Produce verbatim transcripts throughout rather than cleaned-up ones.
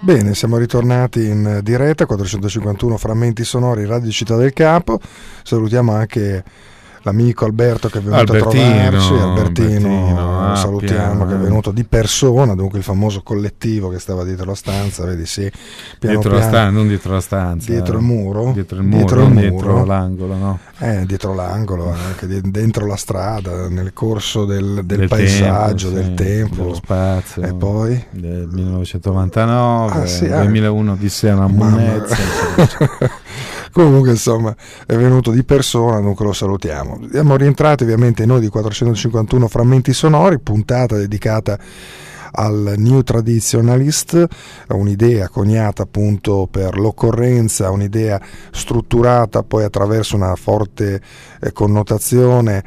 Bene, siamo ritornati in diretta, quattrocentocinquantuno frammenti sonori, Radio Città del Capo. Salutiamo anche l'amico Alberto che è venuto Albertino, a trovarci, Albertino, Albertino ah, salutiamo, piano, che è venuto di persona, dunque il famoso collettivo che stava dietro la stanza, vedi sì, piano dietro piano, la stanza, non dietro la stanza, dietro il muro, dietro il muro, dietro, il non muro. dietro l'angolo, no? Eh, dietro l'angolo, anche dentro la strada, nel corso del, del, del paesaggio, tempo, del sì, tempo, dello spazio, e poi del millenovecentonovantanove, ah, sì, duemilauno Odissea una monnezza. Comunque insomma è venuto di persona, dunque lo salutiamo. Siamo rientrati ovviamente noi di quattrocentocinquantuno frammenti sonori, puntata dedicata al New Traditionalist, un'idea coniata appunto per l'occorrenza, un'idea strutturata poi attraverso una forte eh, connotazione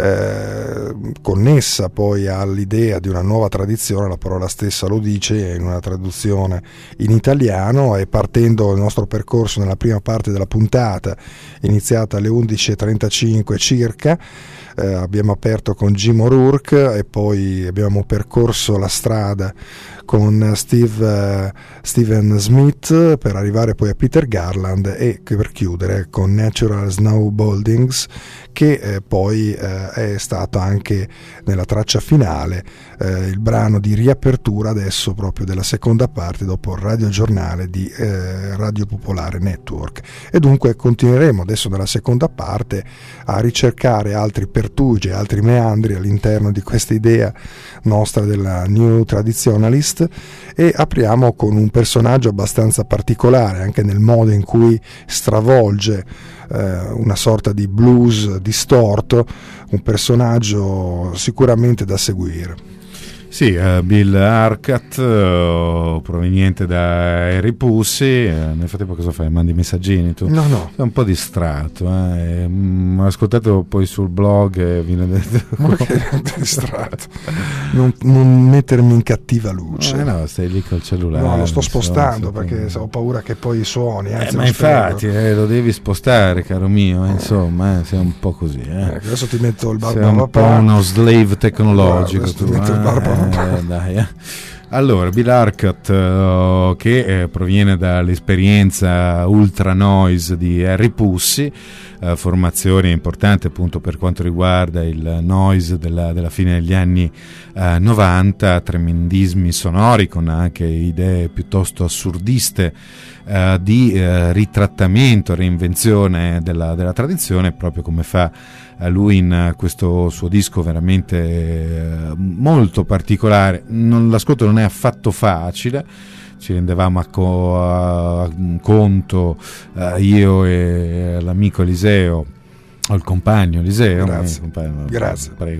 eh, connessa poi all'idea di una nuova tradizione, la parola stessa lo dice in una traduzione in italiano, e partendo il nostro percorso nella prima parte della puntata, iniziata alle undici e trentacinque circa, Eh, abbiamo aperto con Jim O'Rourke e poi abbiamo percorso la strada con Steve, eh, Steven Smith per arrivare poi a Peter Garland e per chiudere con Natural Snowboldings, che eh, poi eh, è stato anche nella traccia finale eh, il brano di riapertura adesso proprio della seconda parte dopo il radiogiornale di eh, Radio Popolare Network. E dunque continueremo adesso nella seconda parte a ricercare altri pertugi, altri meandri all'interno di questa idea nostra della New Traditionalist, e apriamo con un personaggio abbastanza particolare anche nel modo in cui stravolge eh, una sorta di blues distorto, un personaggio sicuramente da seguire. Sì, uh, Bill Arcat, uh, proveniente da Harry Pussy. Uh, nel frattempo cosa fai? Mandi messaggini tu? No, no. Sei un po' distratto. Eh? Mm, ho ascoltato poi sul blog e viene detto... Ma che distratto? Non, non mettermi in cattiva luce. Eh no, stai lì col cellulare. No, lo sto spostando insomma, perché insomma. ho paura che poi suoni. Eh, ma infatti eh, lo devi spostare, caro mio, eh, insomma, eh, sei un po' così. Eh. Eh, adesso ti metto il sei un po' uno slave tecnologico. Tu, ti metto il barba eh, dai, eh. Allora, Bill Arcat, uh, che eh, proviene dall'esperienza Ultra Noise di Harry Pussy, uh, formazione importante appunto per quanto riguarda il noise della, della fine degli anni uh, novanta, tremendismi sonori con anche idee piuttosto assurdiste uh, di uh, ritrattamento, reinvenzione della, della tradizione, proprio come fa lui in questo suo disco veramente eh, molto particolare. Non, l'ascolto non è affatto facile, ci rendevamo a, co- a conto eh, io e l'amico Eliseo, o il compagno Eliseo, grazie, eh, compagno, grazie. prego,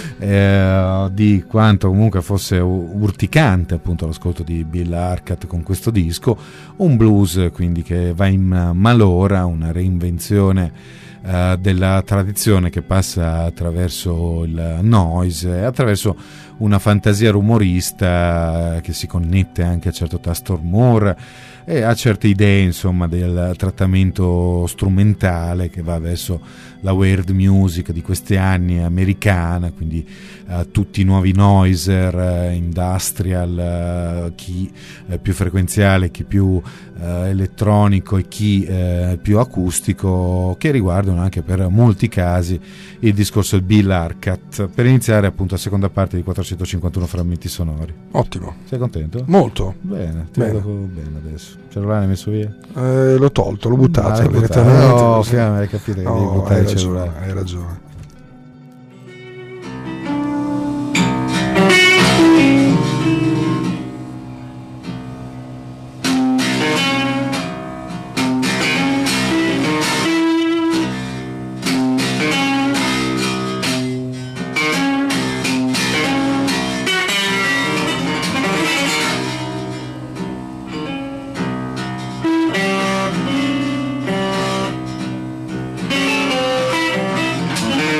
eh, di quanto comunque fosse urticante appunto l'ascolto di Bill Arcat con questo disco, un blues quindi che va in malora, una reinvenzione Uh, della tradizione che passa attraverso il noise, attraverso una fantasia rumorista che si connette anche a certo tasto rumore e a certe idee insomma del trattamento strumentale che va verso la weird music di questi anni americana, quindi uh, tutti i nuovi noiser, uh, industrial, uh, chi uh, più frequenziale, chi più uh, elettronico e chi uh, più acustico, che riguardano anche per molti casi il discorso del Bill Arcat. Per iniziare appunto la seconda parte di quattrocentocinquantuno frammenti sonori. Ottimo. Sei contento? Molto. Bene, ti bene. vedo bene adesso. Il cellulare l'hai messo via? Eh, l'ho tolto, l'ho buttato ah, direttamente. No, sì. Hai capito che no, devi buttare hai il ragione, cellulare. Hai ragione. Thank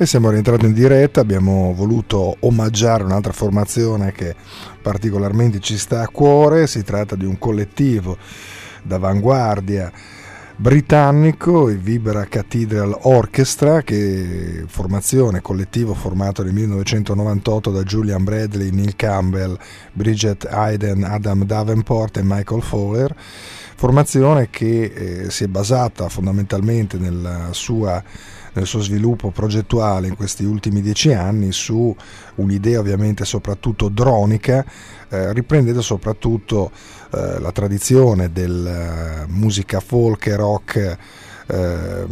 E siamo rientrati in diretta, abbiamo voluto omaggiare un'altra formazione che particolarmente ci sta a cuore. Si tratta di un collettivo d'avanguardia britannico, il Vibra Cathedral Orchestra, che formazione, collettivo formato nel millenovecentonovantotto da Julian Bradley, Neil Campbell, Bridget Hayden, Adam Davenport e Michael Fowler. Formazione che eh, si è basata fondamentalmente nella sua, nel suo sviluppo progettuale in questi ultimi dieci anni su un'idea ovviamente soprattutto dronica, eh, riprendendo soprattutto eh, la tradizione della musica folk e rock, eh,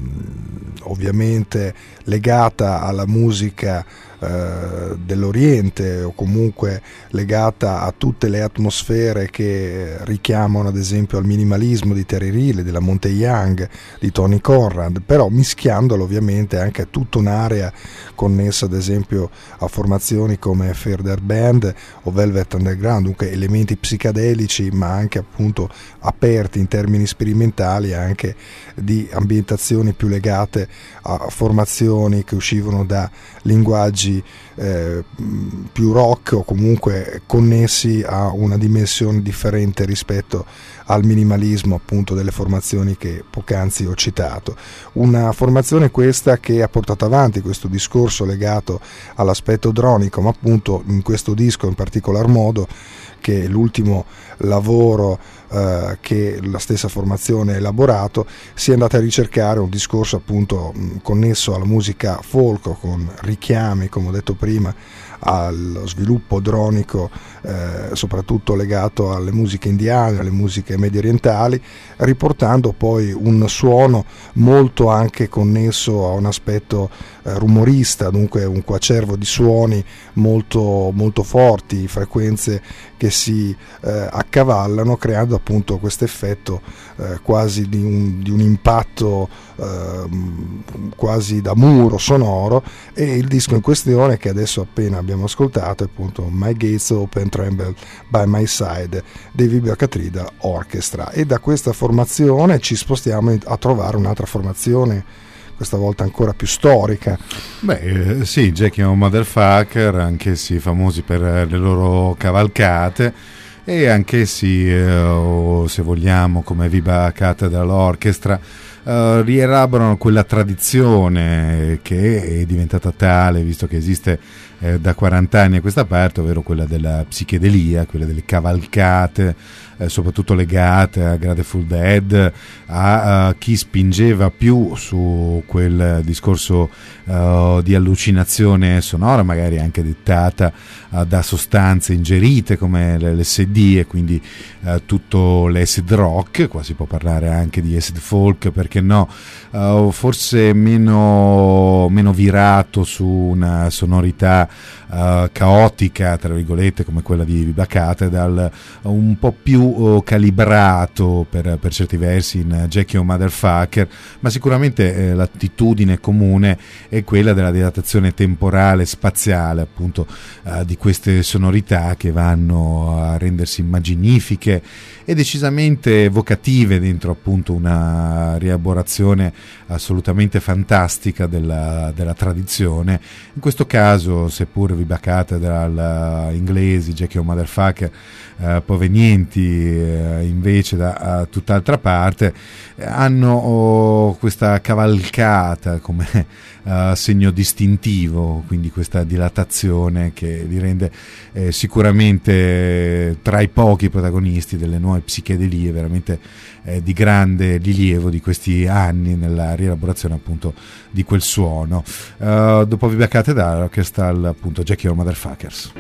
ovviamente legata alla musica eh, dell'Oriente, o comunque legata a tutte le atmosfere che richiamano ad esempio al minimalismo di Terry Riley, della Monte Young, di Tony Conrad, però mischiandolo ovviamente anche a tutta un'area connessa ad esempio a formazioni come Further Band o Velvet Underground, dunque elementi psicadelici ma anche appunto aperti in termini sperimentali, anche di ambientazioni più legate a formazioni che uscivano da linguaggi eh, più rock o comunque connessi a una dimensione differente rispetto al minimalismo appunto delle formazioni che poc'anzi ho citato. Una formazione questa che ha portato avanti questo discorso legato all'aspetto dronico, ma appunto in questo disco in particolar modo, che è l'ultimo lavoro eh, che la stessa formazione ha elaborato, si è andata a ricercare un discorso appunto mh, connesso alla musica folk, con richiami, come ho detto prima, allo sviluppo dronico, eh, soprattutto legato alle musiche indiane, alle musiche medio orientali, riportando poi un suono molto anche connesso a un aspetto eh, rumorista, dunque un coacervo di suoni molto, molto forti, frequenze che si eh, accavallano, creando appunto questo effetto eh, quasi di un, di un impatto eh, quasi da muro sonoro. E il disco in questione, che adesso appena abbiamo ascoltato, è appunto My Gates Open, Tremble by My Side dei Vibra Cathedral Orchestra. E da questa formazione ci spostiamo a trovare un'altra formazione, questa volta ancora più storica. Beh, eh, sì, Jackie o Motherfucker, anch'essi famosi per le loro cavalcate, e anch'essi, eh, o se vogliamo, come Vibra Cathedral Orchestra, eh, rielaborano quella tradizione che è diventata tale, visto che esiste eh, da quaranta anni a questa parte, ovvero quella della psichedelia, quella delle cavalcate, eh, soprattutto legate a Grateful Dead, a, a chi spingeva più su quel discorso uh, di allucinazione sonora, magari anche dettata uh, da sostanze ingerite come l'L S D, e quindi uh, tutto l'acid rock. Qua si può parlare anche di acid folk, perché no, uh, forse meno, meno virato su una sonorità Uh, caotica, tra virgolette, come quella di Vibra Cathedral, uh, un po' più uh, calibrato per, per certi versi in Jackie o Motherfucker, ma sicuramente eh, l'attitudine comune è quella della dilatazione temporale spaziale, appunto, uh, di queste sonorità che vanno a rendersi immaginifiche e decisamente evocative dentro appunto una rielaborazione assolutamente fantastica della, della tradizione. In questo caso, seppur Vibra Cathedral uh, inglesi, Jackie o Motherfucker, uh, provenienti uh, invece da uh, tutt'altra parte, eh, hanno oh, questa cavalcata come uh, segno distintivo, quindi questa dilatazione che li rende eh, sicuramente eh, tra i pochi protagonisti delle nuove psichedelie veramente eh, di grande rilievo di questi anni nella rielaborazione appunto di quel suono. Uh, dopo Vibra Cathedral Orchestra, appunto Jackie or Motherfuckers.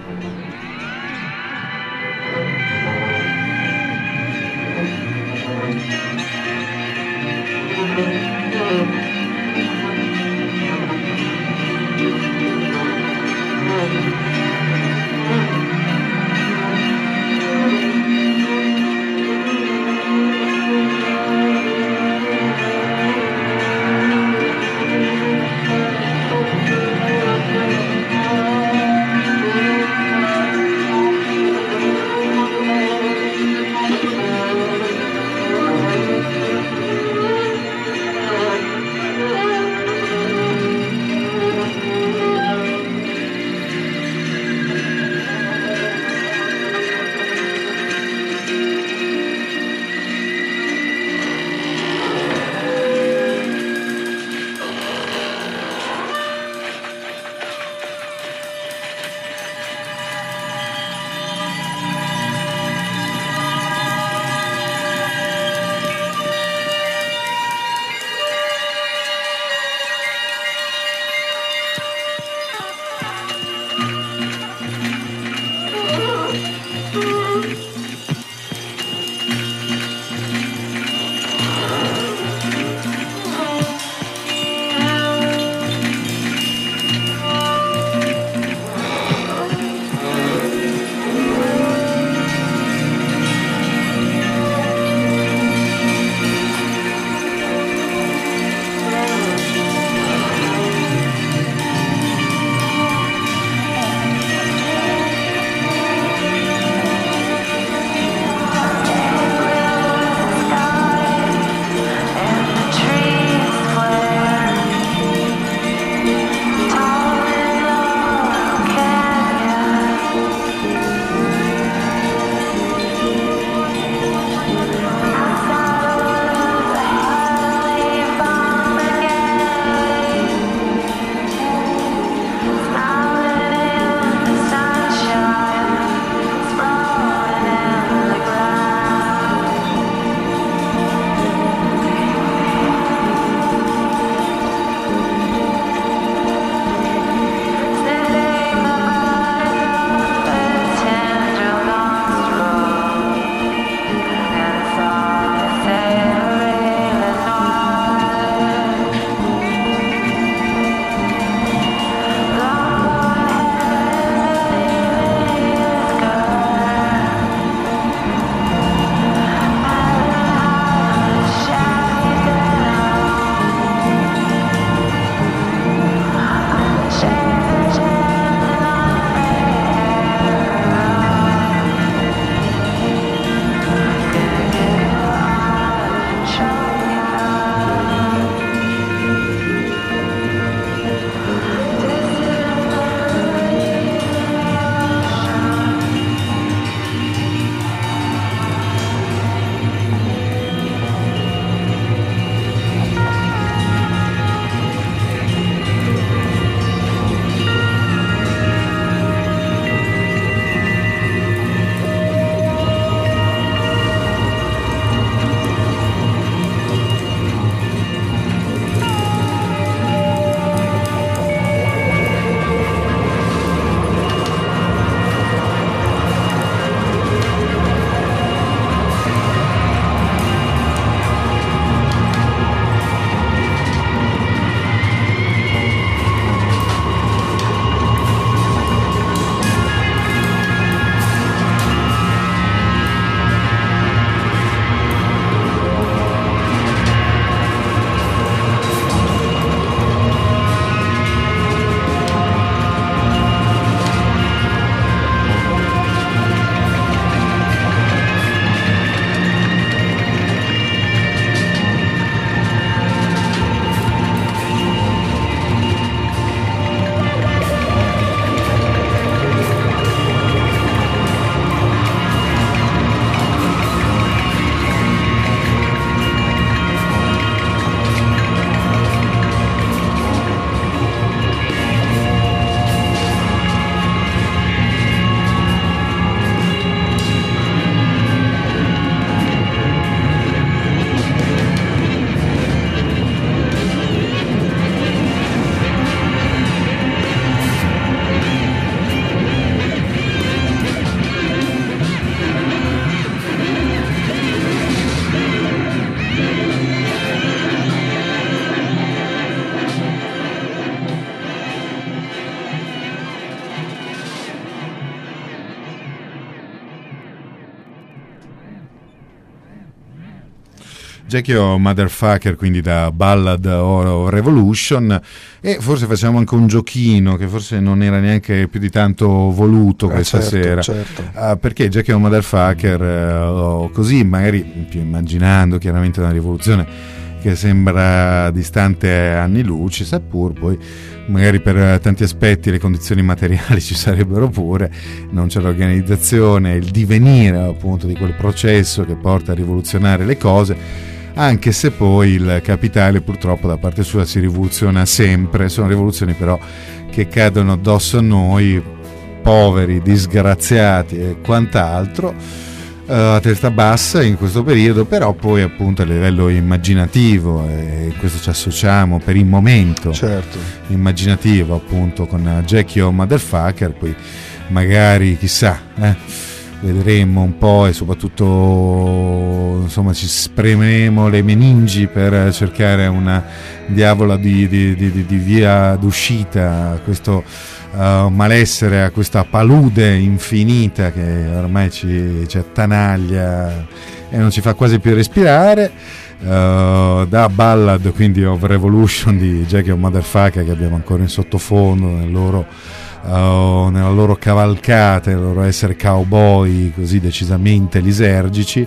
Jackie O Motherfucker, quindi da Ballad o Revolution, e forse facciamo anche un giochino che forse non era neanche più di tanto voluto questa eh certo, sera, certo. Uh, perché Jackie O Motherfucker, uh, così magari più immaginando chiaramente una rivoluzione che sembra distante anni luce, seppur poi magari per tanti aspetti le condizioni materiali ci sarebbero pure, non c'è l'organizzazione, il divenire appunto di quel processo che porta a rivoluzionare le cose, anche se poi il capitale purtroppo da parte sua si rivoluziona sempre. Sono rivoluzioni però che cadono addosso a noi poveri, disgraziati e quant'altro, uh, a testa bassa in questo periodo, però poi appunto a livello immaginativo, e questo ci associamo per il momento, certo, immaginativo appunto con Jackie O Motherfucker, poi magari chissà, eh vedremo un po', e soprattutto insomma ci spremeremo le meningi per cercare una diavola di, di, di, di via d'uscita a questo uh, malessere, a questa palude infinita che ormai ci, ci attanaglia e non ci fa quasi più respirare. Uh, da Ballad, quindi of Revolution di Jackie O Motherfucker, che abbiamo ancora in sottofondo nel loro Uh, nella loro cavalcata, nel loro essere cowboy così decisamente lisergici,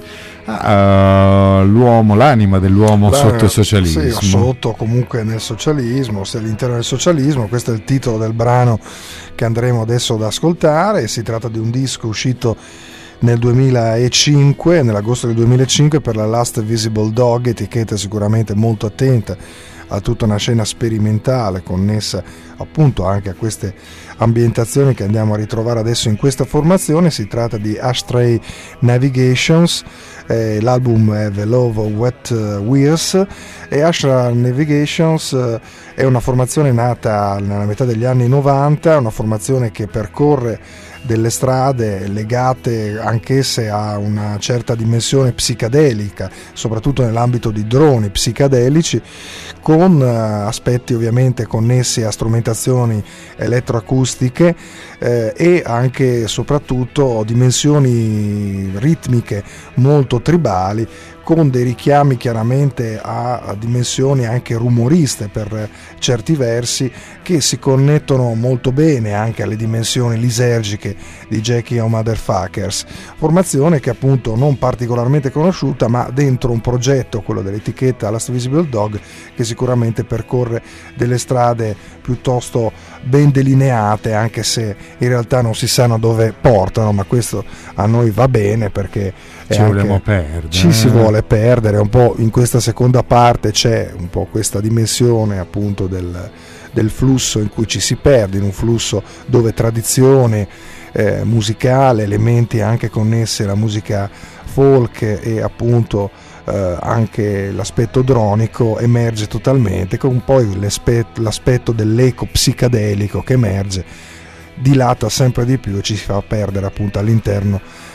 uh, l'uomo, l'anima dell'uomo Beh, sotto il socialismo. Sì, sotto comunque nel socialismo, se all'interno del socialismo. Questo è il titolo del brano che andremo adesso ad ascoltare. Si tratta di un disco uscito nel duemilacinque, nell'agosto del duemilacinque, per la Last Visible Dog, etichetta sicuramente molto attenta a tutta una scena sperimentale connessa appunto anche a queste ambientazioni che andiamo a ritrovare adesso in questa formazione. Si tratta di Ashtray Navigations, eh, l'album è The Love of Wet Wheels, e Ashtray Navigations eh, è una formazione nata nella metà degli anni novanta, una formazione che percorre delle strade legate anch'esse a una certa dimensione psicadelica, soprattutto nell'ambito di droni psicadelici, con aspetti ovviamente connessi a strumentazioni elettroacustiche eh, e anche e soprattutto dimensioni ritmiche molto tribali, con dei richiami chiaramente a, a dimensioni anche rumoriste per certi versi, che si connettono molto bene anche alle dimensioni lisergiche di Jackie O Motherfuckers, formazione che appunto non particolarmente conosciuta, ma dentro un progetto, quello dell'etichetta Last Visible Dog, che sicuramente percorre delle strade piuttosto ben delineate, anche se in realtà non si sanno dove portano, ma questo a noi va bene, perché ci anche, vogliamo perdere, ci si vuole perdere un po'. In questa seconda parte c'è un po' questa dimensione appunto del, del flusso in cui ci si perde, in un flusso dove tradizione eh, musicale, elementi anche connessi alla musica folk e appunto eh, anche l'aspetto dronico emerge totalmente, con poi l'aspetto, l'aspetto dell'eco psicadelico che emerge, dilata sempre di più e ci si fa perdere appunto all'interno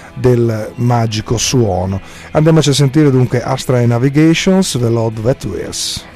del magico suono. Andiamoci a sentire dunque Ashtray Navigations, The Lord That Wears.